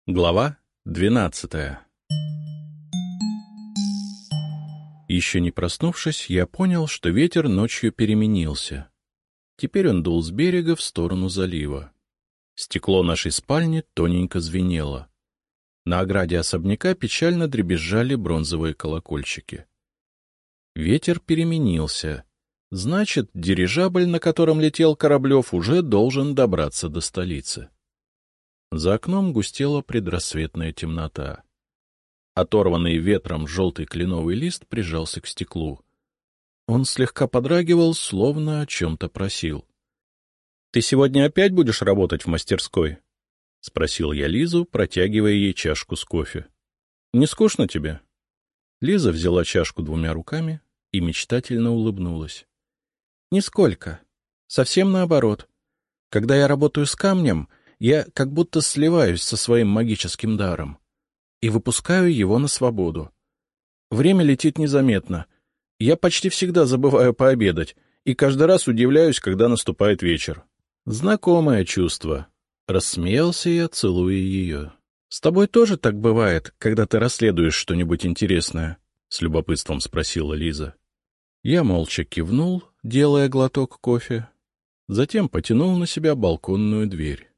Глава 12. Еще не проснувшись, я понял, что ветер ночью переменился. Теперь он дул с берега в сторону залива. Стекло нашей спальни тоненько звенело. На ограде особняка печально дребезжали бронзовые колокольчики. Ветер переменился. Значит, дирижабль, на котором летел Кораблев, уже должен добраться до столицы. За окном густела предрассветная темнота. Оторванный ветром желтый кленовый лист прижался к стеклу. Он слегка подрагивал, словно о чем-то просил. — Ты сегодня опять будешь работать в мастерской? — спросил я Лизу, протягивая ей чашку с кофе. — Не скучно тебе? Лиза взяла чашку двумя руками и мечтательно улыбнулась. — Нисколько. Совсем наоборот. Когда я работаю с камнем, я как будто сливаюсь со своим магическим даром и выпускаю его на свободу. Время летит незаметно. Я почти всегда забываю пообедать и каждый раз удивляюсь, когда наступает вечер. Знакомое чувство. Рассмеялся я, целуя ее. — С тобой тоже так бывает, когда ты расследуешь что-нибудь интересное? — с любопытством спросила Лиза. Я молча кивнул, делая глоток кофе, затем потянул на себя балконную дверь.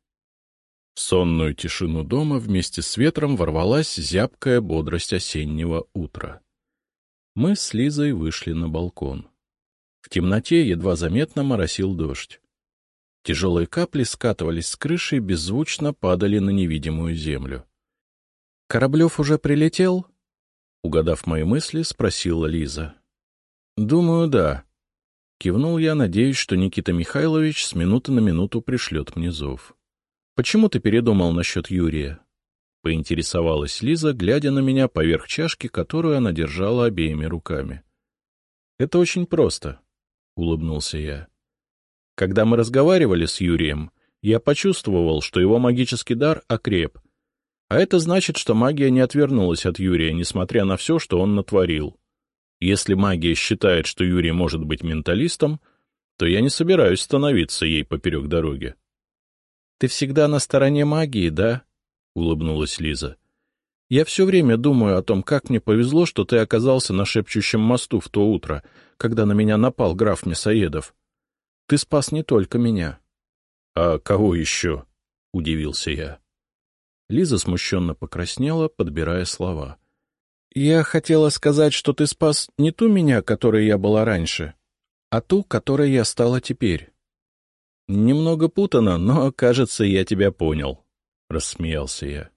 В сонную тишину дома вместе с ветром ворвалась зябкая бодрость осеннего утра. Мы с Лизой вышли на балкон. В темноте едва заметно моросил дождь. Тяжелые капли скатывались с крыши и беззвучно падали на невидимую землю. — Кораблев уже прилетел? — угадав мои мысли, спросила Лиза. — Думаю, да. Кивнул я, надеясь, что Никита Михайлович с минуты на минуту пришлет мне зов. — Почему ты передумал насчет Юрия? — поинтересовалась Лиза, глядя на меня поверх чашки, которую она держала обеими руками. — Это очень просто, — улыбнулся я. Когда мы разговаривали с Юрием, я почувствовал, что его магический дар окреп. А это значит, что магия не отвернулась от Юрия, несмотря на все, что он натворил. Если магия считает, что Юрий может быть менталистом, то я не собираюсь становиться ей поперек дороги. — Ты всегда на стороне магии, да? — улыбнулась Лиза. — Я все время думаю о том, как мне повезло, что ты оказался на шепчущем мосту в то утро, когда на меня напал граф Мясоедов. Ты спас не только меня. — А кого еще? — удивился я. Лиза смущенно покраснела, подбирая слова. — Я хотела сказать, что ты спас не ту меня, которой я была раньше, а ту, которой я стала теперь. — Немного путано, но, кажется, я тебя понял, — рассмеялся я.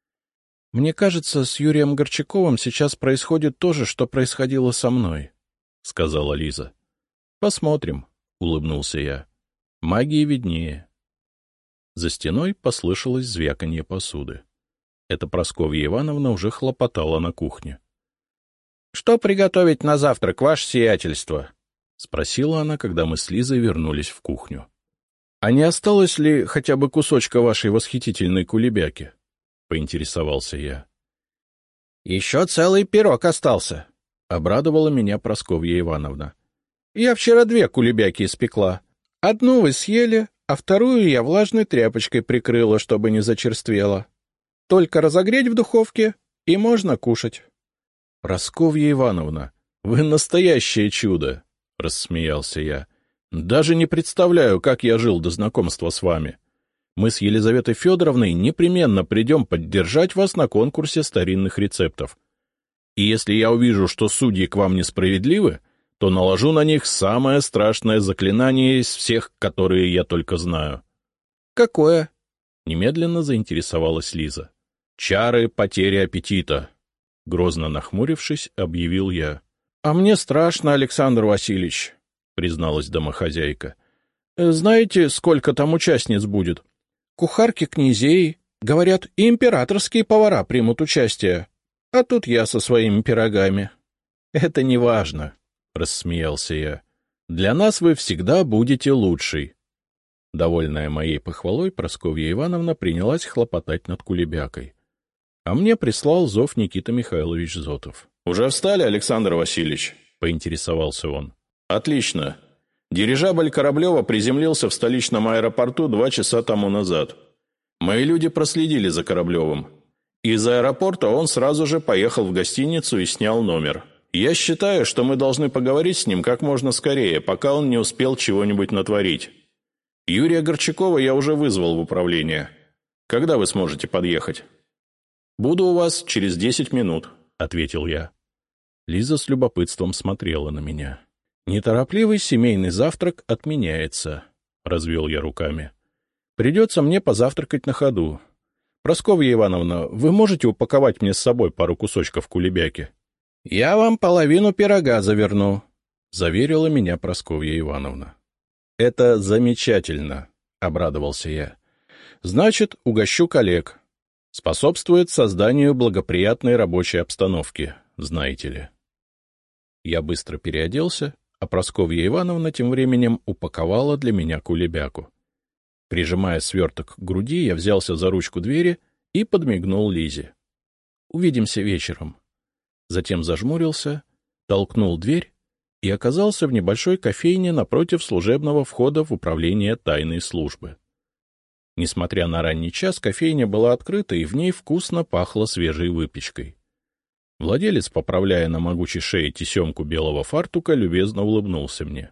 — Мне кажется, с Юрием Горчаковым сейчас происходит то же, что происходило со мной, — сказала Лиза. — Посмотрим, — улыбнулся я. — Магии виднее. За стеной послышалось звяканье посуды. Это Прасковья Ивановна уже хлопотала на кухне. — Что приготовить на завтрак, ваше сиятельство? — спросила она, когда мы с Лизой вернулись в кухню. — А не осталось ли хотя бы кусочка вашей восхитительной кулебяки? — поинтересовался я. — Еще целый пирог остался, — обрадовала меня Прасковья Ивановна. — Я вчера 2 кулебяки испекла. Одну вы съели, а вторую я влажной тряпочкой прикрыла, чтобы не зачерствела. Только разогреть в духовке, и можно кушать. — Прасковья Ивановна, вы настоящее чудо! — рассмеялся я. — Даже не представляю, как я жил до знакомства с вами. Мы с Елизаветой Федоровной непременно придем поддержать вас на конкурсе старинных рецептов. И если я увижу, что судьи к вам несправедливы, то наложу на них самое страшное заклинание из всех, которые я только знаю. — Какое? — немедленно заинтересовалась Лиза. — Чары потери аппетита, — грозно нахмурившись, объявил я. — А мне страшно, Александр Васильевич, — призналась домохозяйка. — Знаете, сколько там участниц будет? Кухарки князей, говорят, и императорские повара примут участие. А тут я со своими пирогами. — Это не важно, — рассмеялся я. — Для нас вы всегда будете лучшей. Довольная моей похвалой, Прасковья Ивановна принялась хлопотать над кулебякой. А мне прислал зов Никита Михайлович Зотов. — Уже встали, Александр Васильевич? — поинтересовался он. — Отлично. Дирижабль Кораблева приземлился в столичном аэропорту 2 часа тому назад. Мои люди проследили за Кораблевым. Из аэропорта он сразу же поехал в гостиницу и снял номер. Я считаю, что мы должны поговорить с ним как можно скорее, пока он не успел чего-нибудь натворить. Юрия Горчакова я уже вызвал в управление. Когда вы сможете подъехать? Буду у вас через 10 минут, ответил я. Лиза с любопытством смотрела на меня. Неторопливый семейный завтрак отменяется, развел я руками. Придется мне позавтракать на ходу. Прасковья Ивановна, вы можете упаковать мне с собой пару кусочков кулебяки? — Я вам половину пирога заверну, — заверила меня Прасковья Ивановна. — Это замечательно, — обрадовался я. — Значит, угощу коллег. Способствует созданию благоприятной рабочей обстановки, знаете ли. Я быстро переоделся, а Прасковья Ивановна тем временем упаковала для меня кулебяку. Прижимая сверток к груди, я взялся за ручку двери и подмигнул Лизе. «Увидимся вечером». Затем зажмурился, толкнул дверь и оказался в небольшой кофейне напротив служебного входа в управление тайной службы. Несмотря на ранний час, кофейня была открыта, и в ней вкусно пахло свежей выпечкой. Владелец, поправляя на могучей шее тесемку белого фартука, любезно улыбнулся мне.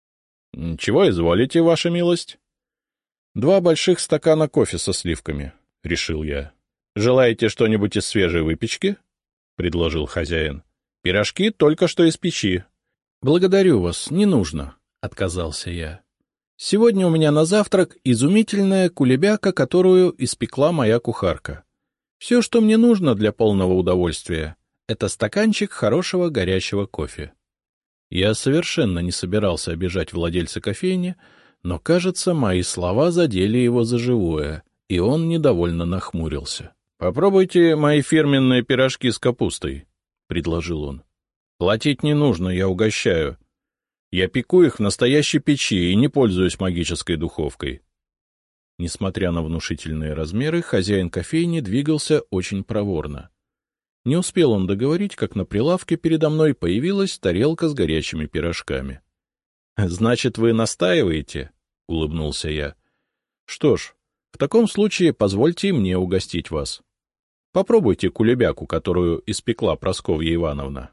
— Чего изволите, ваша милость? — 2 больших стакана кофе со сливками, — решил я. — Желаете что-нибудь из свежей выпечки? — предложил хозяин. — Пирожки только что из печи. — Благодарю вас, не нужно, — отказался я. — Сегодня у меня на завтрак изумительная кулебяка, которую испекла моя кухарка. Все, что мне нужно для полного удовольствия, — это стаканчик хорошего горячего кофе. Я совершенно не собирался обижать владельца кофейни, но, кажется, мои слова задели его за живое, и он недовольно нахмурился. — Попробуйте мои фирменные пирожки с капустой, — предложил он. — Платить не нужно, я угощаю. Я пеку их в настоящей печи и не пользуюсь магической духовкой. Несмотря на внушительные размеры, хозяин кофейни двигался очень проворно. Не успел он договорить, как на прилавке передо мной появилась тарелка с горячими пирожками. — Значит, вы настаиваете? — улыбнулся я. — Что ж, в таком случае позвольте и мне угостить вас. Попробуйте кулебяку, которую испекла Прасковья Ивановна.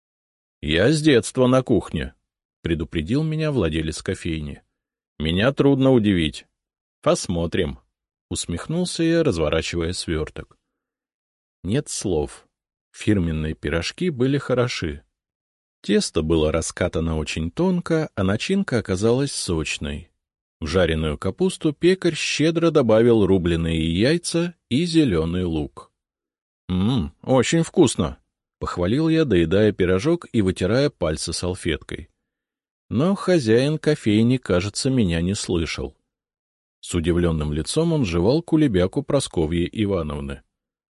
— Я с детства на кухне, — предупредил меня владелец кофейни. — Меня трудно удивить. — Посмотрим, — усмехнулся я, разворачивая сверток. Нет слов. Фирменные пирожки были хороши. Тесто было раскатано очень тонко, а начинка оказалась сочной. В жареную капусту пекарь щедро добавил рубленые яйца и зеленый лук. — Очень вкусно! — похвалил я, доедая пирожок и вытирая пальцы салфеткой. Но хозяин кофейни, кажется, меня не слышал. С удивленным лицом он жевал кулебяку Прасковьи Ивановны.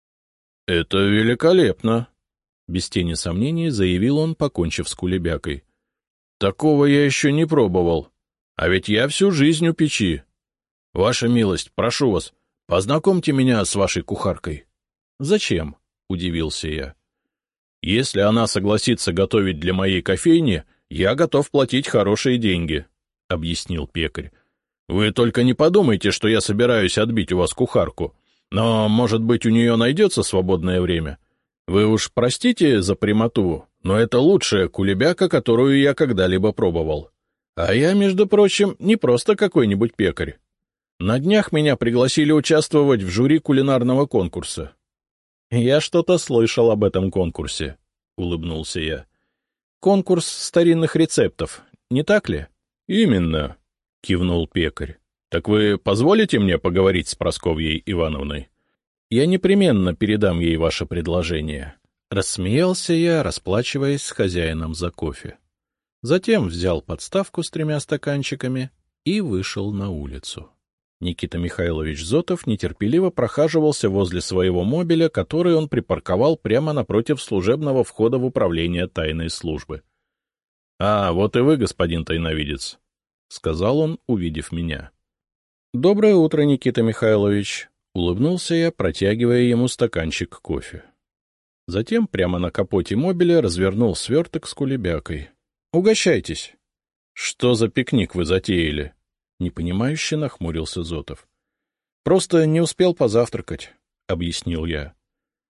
— Это великолепно! — без тени сомнений заявил он, покончив с кулебякой. — Такого я еще не пробовал. А ведь я всю жизнь у печи. Ваша милость, прошу вас, познакомьте меня с вашей кухаркой. — Зачем? — удивился я. — Если она согласится готовить для моей кофейни, я готов платить хорошие деньги, — объяснил пекарь. — Вы только не подумайте, что я собираюсь отбить у вас кухарку. Но, может быть, у нее найдется свободное время? Вы уж простите за прямоту, но это лучшая кулебяка, которую я когда-либо пробовал. А я, между прочим, не просто какой-нибудь пекарь. На днях меня пригласили участвовать в жюри кулинарного конкурса. — Я что-то слышал об этом конкурсе, — улыбнулся я. — Конкурс старинных рецептов, не так ли? — Именно, — кивнул пекарь. — Так вы позволите мне поговорить с Прасковьей Ивановной? — Я непременно передам ей ваше предложение. Рассмеялся я, расплачиваясь с хозяином за кофе. Затем взял подставку с 3 стаканчиками и вышел на улицу. Никита Михайлович Зотов нетерпеливо прохаживался возле своего мобиля, который он припарковал прямо напротив служебного входа в управление тайной службы. — А, вот и вы, господин тайновидец, — сказал он, увидев меня. — Доброе утро, Никита Михайлович, — улыбнулся я, протягивая ему стаканчик кофе. Затем прямо на капоте мобиля развернул сверток с кулебякой. — Угощайтесь. — Что за пикник вы затеяли? — непонимающе нахмурился Зотов. — Просто не успел позавтракать, — объяснил я.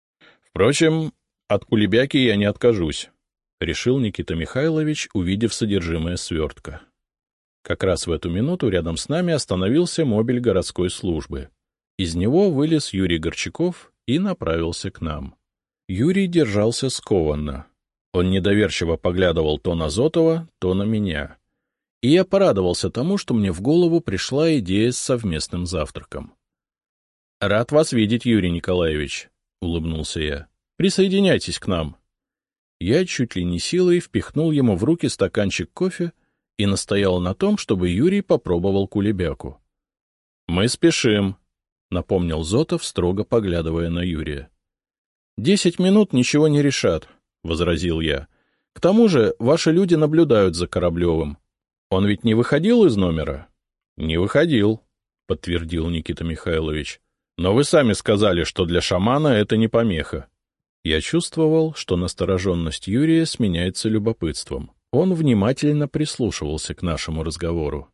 Впрочем, от кулебяки я не откажусь, — решил Никита Михайлович, увидев содержимое свертка. Как раз в эту минуту рядом с нами остановился мобиль городской службы. Из него вылез Юрий Горчаков и направился к нам. Юрий держался скованно. Он недоверчиво поглядывал то на Зотова, то на меня. И я порадовался тому, что мне в голову пришла идея с совместным завтраком. — Рад вас видеть, Юрий Николаевич, — улыбнулся я. — Присоединяйтесь к нам. Я чуть ли не силой впихнул ему в руки стаканчик кофе и настоял на том, чтобы Юрий попробовал кулебяку. — Мы спешим, — напомнил Зотов, строго поглядывая на Юрия. — 10 минут ничего не решат, — возразил я. — К тому же ваши люди наблюдают за Кораблевым. Он ведь не выходил из номера? — Не выходил, — подтвердил Никита Михайлович. — Но вы сами сказали, что для шамана это не помеха. Я чувствовал, что настороженность Юрия сменяется любопытством. Он внимательно прислушивался к нашему разговору.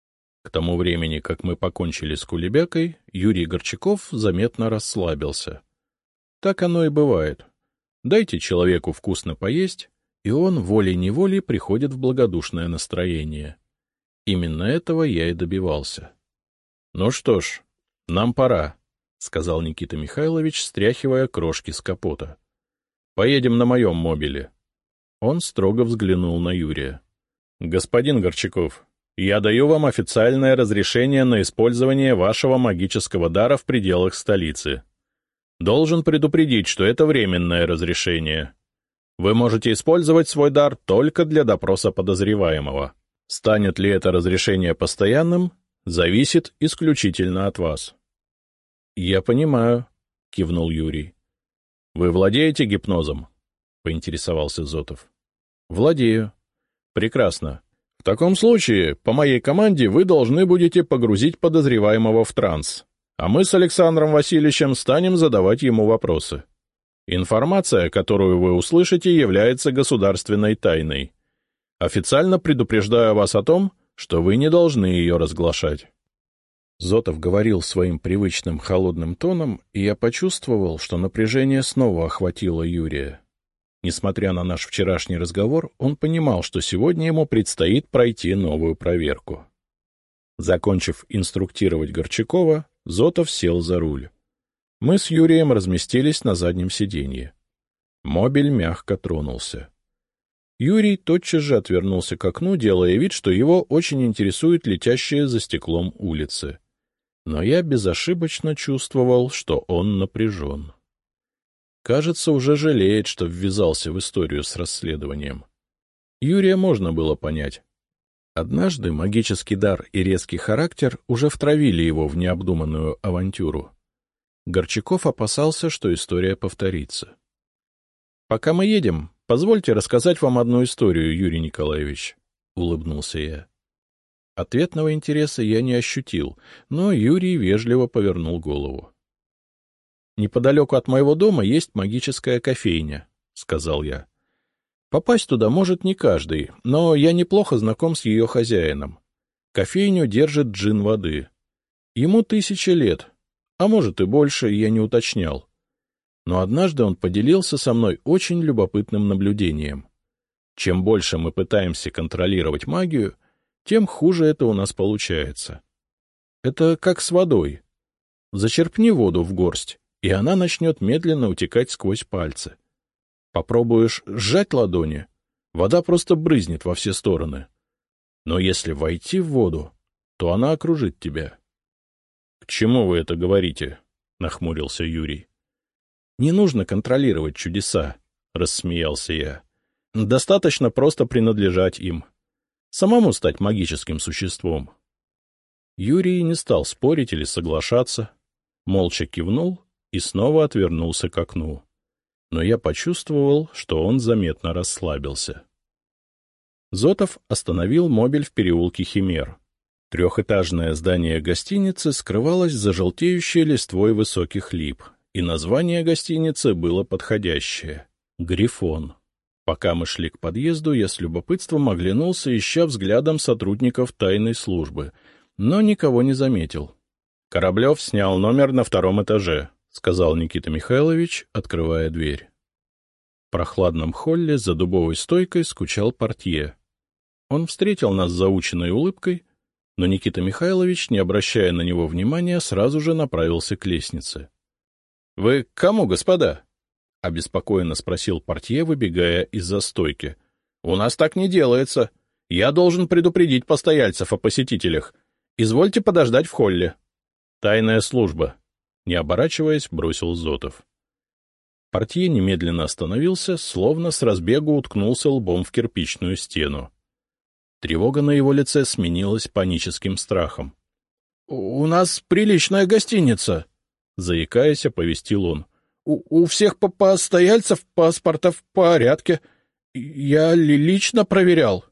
К тому времени, как мы покончили с кулебякой, Юрий Горчаков заметно расслабился. Так оно и бывает. Дайте человеку вкусно поесть, и он волей-неволей приходит в благодушное настроение. Именно этого я и добивался. — Ну что ж, нам пора, — сказал Никита Михайлович, стряхивая крошки с капота. — Поедем на моем мобиле. Он строго взглянул на Юрия. — Господин Горчаков, я даю вам официальное разрешение на использование вашего магического дара в пределах столицы. Должен предупредить, что это временное разрешение. Вы можете использовать свой дар только для допроса подозреваемого. Станет ли это разрешение постоянным, зависит исключительно от вас. — Я понимаю, — кивнул Юрий. — Вы владеете гипнозом? — поинтересовался Зотов. — Владею. — Прекрасно. В таком случае, по моей команде, вы должны будете погрузить подозреваемого в транс, а мы с Александром Васильевичем станем задавать ему вопросы. Информация, которую вы услышите, является государственной тайной. Официально предупреждаю вас о том, что вы не должны ее разглашать. Зотов говорил своим привычным холодным тоном, и я почувствовал, что напряжение снова охватило Юрия. Несмотря на наш вчерашний разговор, он понимал, что сегодня ему предстоит пройти новую проверку. Закончив инструктировать Горчакова, Зотов сел за руль. Мы с Юрием разместились на заднем сиденье. Мобиль мягко тронулся. Юрий тотчас же отвернулся к окну, делая вид, что его очень интересует летящая за стеклом улицы. Но я безошибочно чувствовал, что он напряжен. Кажется, уже жалеет, что ввязался в историю с расследованием. Юрия можно было понять. Однажды магический дар и резкий характер уже втравили его в необдуманную авантюру. Горчаков опасался, что история повторится. — Пока мы едем, позвольте рассказать вам одну историю, Юрий Николаевич, — улыбнулся я. Ответного интереса я не ощутил, но Юрий вежливо повернул голову. — Неподалеку от моего дома есть магическая кофейня, — сказал я. Попасть туда может не каждый, но я неплохо знаком с ее хозяином. Кофейню держит джин воды. Ему 1000 лет, а может и больше, я не уточнял. Но однажды он поделился со мной очень любопытным наблюдением. Чем больше мы пытаемся контролировать магию, тем хуже это у нас получается. Это как с водой. Зачерпни воду в горсть, и она начнет медленно утекать сквозь пальцы. Попробуешь сжать ладони, вода просто брызнет во все стороны. Но если войти в воду, то она окружит тебя. — К чему вы это говорите? — нахмурился Юрий. — Не нужно контролировать чудеса, — рассмеялся я. — Достаточно просто принадлежать им. Самому стать магическим существом. Юрий не стал спорить или соглашаться, молча кивнул и снова отвернулся к окну. Но я почувствовал, что он заметно расслабился. Зотов остановил мобиль в переулке Химер. Трехэтажное здание гостиницы скрывалось за желтеющей листвой высоких лип, и название гостиницы было подходящее — «Грифон». Пока мы шли к подъезду, я с любопытством оглянулся, ища взглядом сотрудников тайной службы, но никого не заметил. — Кораблев снял номер на 2-м этаже, сказал Никита Михайлович, открывая дверь. В прохладном холле за дубовой стойкой скучал портье. Он встретил нас заученной улыбкой, но Никита Михайлович, не обращая на него внимания, сразу же направился к лестнице. — Вы к кому, господа? — обеспокоенно спросил портье, выбегая из-за стойки. — У нас так не делается. Я должен предупредить постояльцев о посетителях. Извольте подождать в холле. — Тайная служба. Не оборачиваясь, бросил Зотов. Портье немедленно остановился, словно с разбегу уткнулся лбом в кирпичную стену. Тревога на его лице сменилась паническим страхом. — У нас приличная гостиница, — заикаясь, оповестил он. — У всех постояльцев паспорта в порядке. Я лично проверял.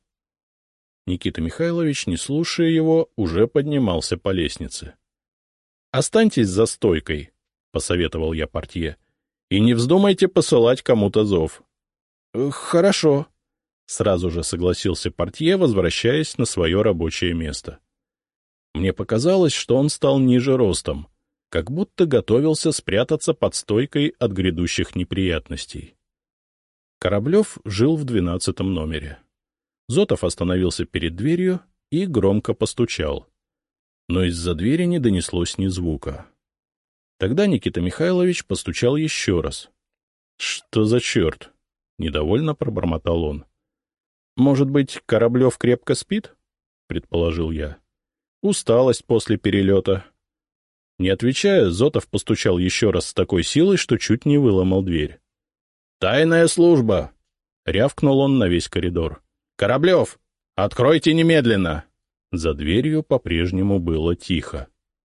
Никита Михайлович, не слушая его, уже поднимался по лестнице. — Останьтесь за стойкой, — посоветовал я портье, — и не вздумайте посылать кому-то зов. — Хорошо, — сразу же согласился портье, возвращаясь на свое рабочее место. Мне показалось, что он стал ниже ростом, как будто готовился спрятаться под стойкой от грядущих неприятностей. Кораблев жил в 12-м номере. Зотов остановился перед дверью и громко постучал. Но из-за двери не донеслось ни звука. Тогда Никита Михайлович постучал еще раз. — Что за черт? — недовольно пробормотал он. — Может быть, Кораблев крепко спит? — предположил я. — Усталость после перелета. Не отвечая, Зотов постучал еще раз с такой силой, что чуть не выломал дверь. — Тайная служба! — рявкнул он на весь коридор. — Кораблев, откройте немедленно! За дверью по-прежнему было тихо.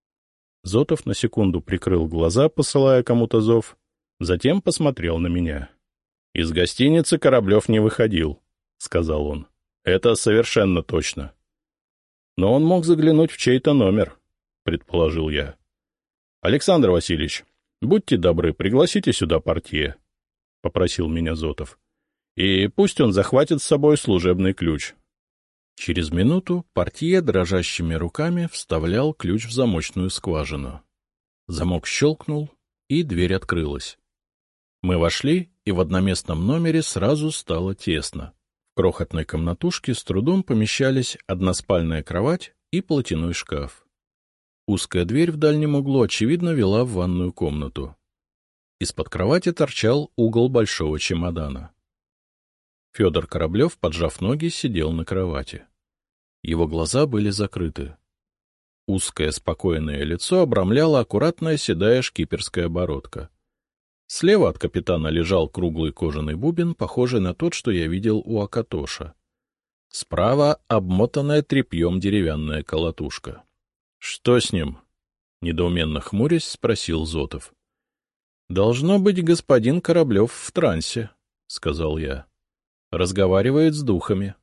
Зотов на секунду прикрыл глаза, посылая кому-то зов, затем посмотрел на меня. — Из гостиницы Кораблев не выходил, — сказал он. — Это совершенно точно. — Но он мог заглянуть в чей-то номер, — предположил я. — Александр Васильевич, будьте добры, пригласите сюда портье, — попросил меня Зотов. — И пусть он захватит с собой служебный ключ. Через минуту портье дрожащими руками вставлял ключ в замочную скважину. Замок щелкнул, и дверь открылась. Мы вошли, и в одноместном номере сразу стало тесно. В крохотной комнатушке с трудом помещались односпальная кровать и платяной шкаф. Узкая дверь в дальнем углу, очевидно, вела в ванную комнату. Из-под кровати торчал угол большого чемодана. Федор Кораблев, поджав ноги, сидел на кровати. Его глаза были закрыты. Узкое спокойное лицо обрамляла аккуратная седая шкиперская бородка. Слева от капитана лежал круглый кожаный бубен, похожий на тот, что я видел у Акатоша. Справа обмотанная тряпьем деревянная колотушка. — Что с ним? — недоуменно хмурясь спросил Зотов. — Должно быть, господин Кораблев в трансе, — сказал я. Разговаривает с духами.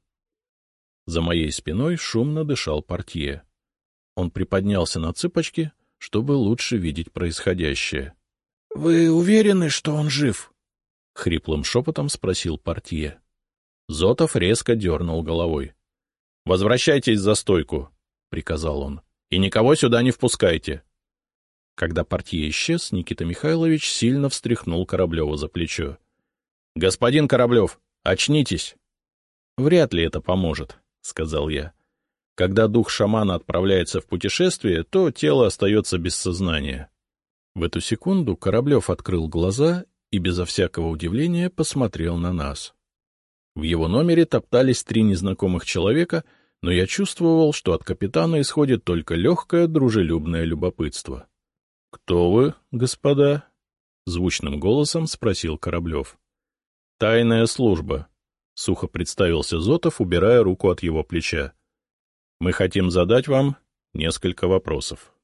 За моей спиной шумно дышал портье. Он приподнялся на цыпочки, чтобы лучше видеть происходящее. — Вы уверены, что он жив? — хриплым шепотом спросил портье. Зотов резко дернул головой. — Возвращайтесь за стойку, — приказал он, — и никого сюда не впускайте. Когда портье исчез, Никита Михайлович сильно встряхнул Кораблева за плечо. — Господин Кораблев, очнитесь! — Вряд ли это поможет, — сказал я. Когда дух шамана отправляется в путешествие, то тело остается без сознания. В эту секунду Кораблев открыл глаза и безо всякого удивления посмотрел на нас. В его номере топтались 3 незнакомых человека, но я чувствовал, что от капитана исходит только легкое дружелюбное любопытство. — Кто вы, господа? — звучным голосом спросил Кораблев. — Тайная служба, — сухо представился Зотов, убирая руку от его плеча. — Мы хотим задать вам несколько вопросов.